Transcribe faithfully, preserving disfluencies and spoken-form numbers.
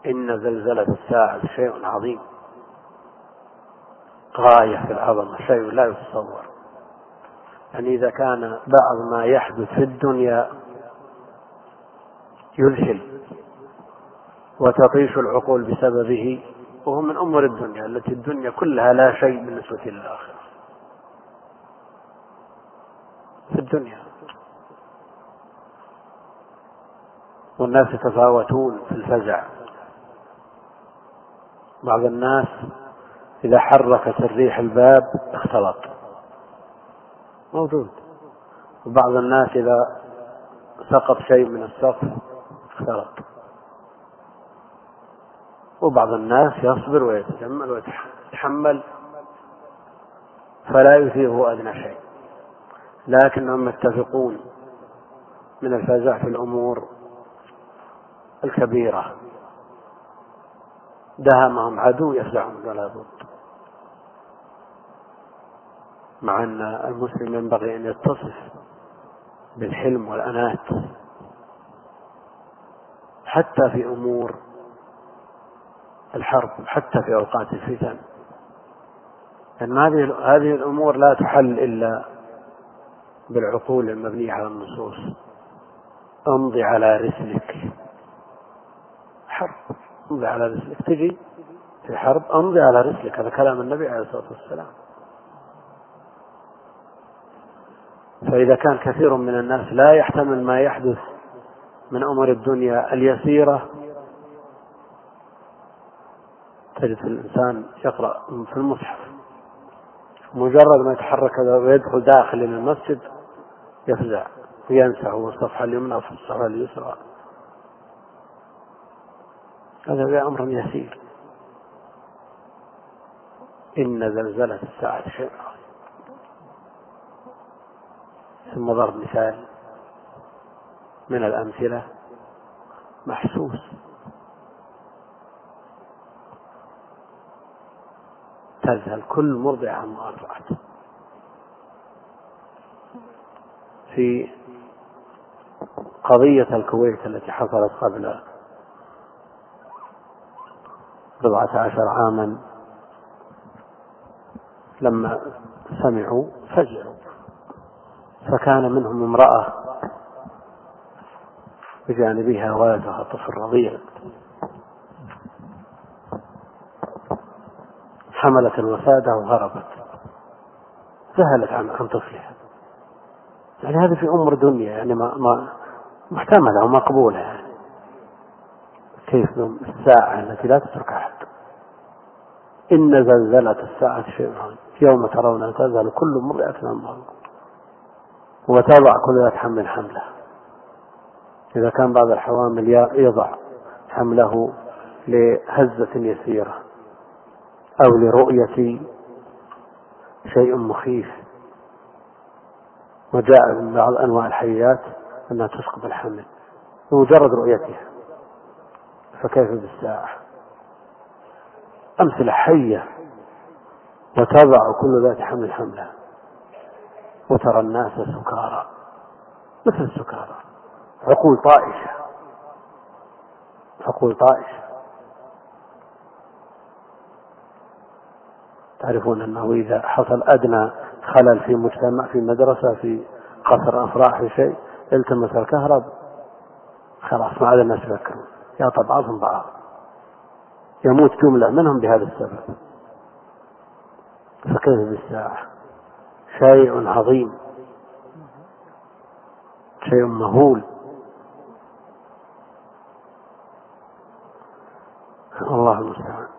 إن زلزلة الساعة شيء عظيم، غاية في العظمة، شيء لا يتصور. يعني إذا كان بعض ما يحدث في الدنيا يذهل وتطيش العقول بسببه، وهو من أمور الدنيا التي الدنيا كلها لا شيء بالنسبة للآخرة. في الدنيا والناس يتفاوتون في الفزع. بعض الناس إذا حركت الريح الباب اختلط، موجود. وبعض الناس إذا سقط شيء من السقف اختلط. وبعض الناس يصبر ويتجمل ويتحمل فلا يثيره أدنى شيء، لكنهم يتفقون من الفزع في الأمور الكبيرة. دهمهم عدو يفزعهم ولا بد. مع أن المسلم ينبغي أن يتصف بالحلم والأنات حتى في أمور الحرب، حتى في أوقات الفتن، لأن هذه هذه الأمور لا تحل إلا بالعقول المبنية على النصوص. امضي على رسلك، حرب، امضي على رسلك، تجي في حرب امضي على رسلك، هذا كلام النبي عليه الصلاة والسلام. فإذا كان كثير من الناس لا يحتمل ما يحدث من أمور الدنيا اليسيرة، تجد الإنسان يقرأ في المصحف، مجرد ما يتحرك ويدخل داخل المسجد يفزع وينسى هو الصفحة اليمنى في الصفحة اليسرى. هذا أمر يسير. إن زلزلة الساعة شيء عظيم. ثم ضرب مثال من الأمثلة محسوس. تذهل كل مرضع عما أرضعت. في قضية الكويت التي حصلت قبل بضعة عشر عاما، لما سمعوا فزعوا، فكان منهم امرأة بجانبها ولدها طفل رضيع، حملت الوسادة وهربت، ذهلت عن عن طفلها. يعني هذه في أمور دنيا يعني ما ما محتملة ومقبولة. يعني كيف الساعة التي لا تترك أحد. إن زلزلة الساعة شيء عظيم يوم ترون تذهل كل مرضعة عما أرضعت وتضع كل ذات حمل حمله. إذا كان بعض الحوامل يضع حمله لهزة يسيرة أو لرؤية شيء مخيف، وجاء من بعض أنواع الحيات أنها تسقط الحمل بمجرد رؤيتها، فكيف بالساعة؟ أمثلة حية. وتضع كل ذات حمل حملها وترى الناس سكارى، مثل السكارى، عقول طائشة، عقول طائشة. تعرفون أنه إذا حصل أدنى خلل في مجتمع، في مدرسة، في قصر أفراح، في شيء، التمس الكهرب، خلاص ما عاد الناس يفكرون، يعطى بعضهم بعض، يموت جملة منهم بهذا السبب. فكيف بالساعة؟ شيء عظيم، شيء مهول. الله المستعان.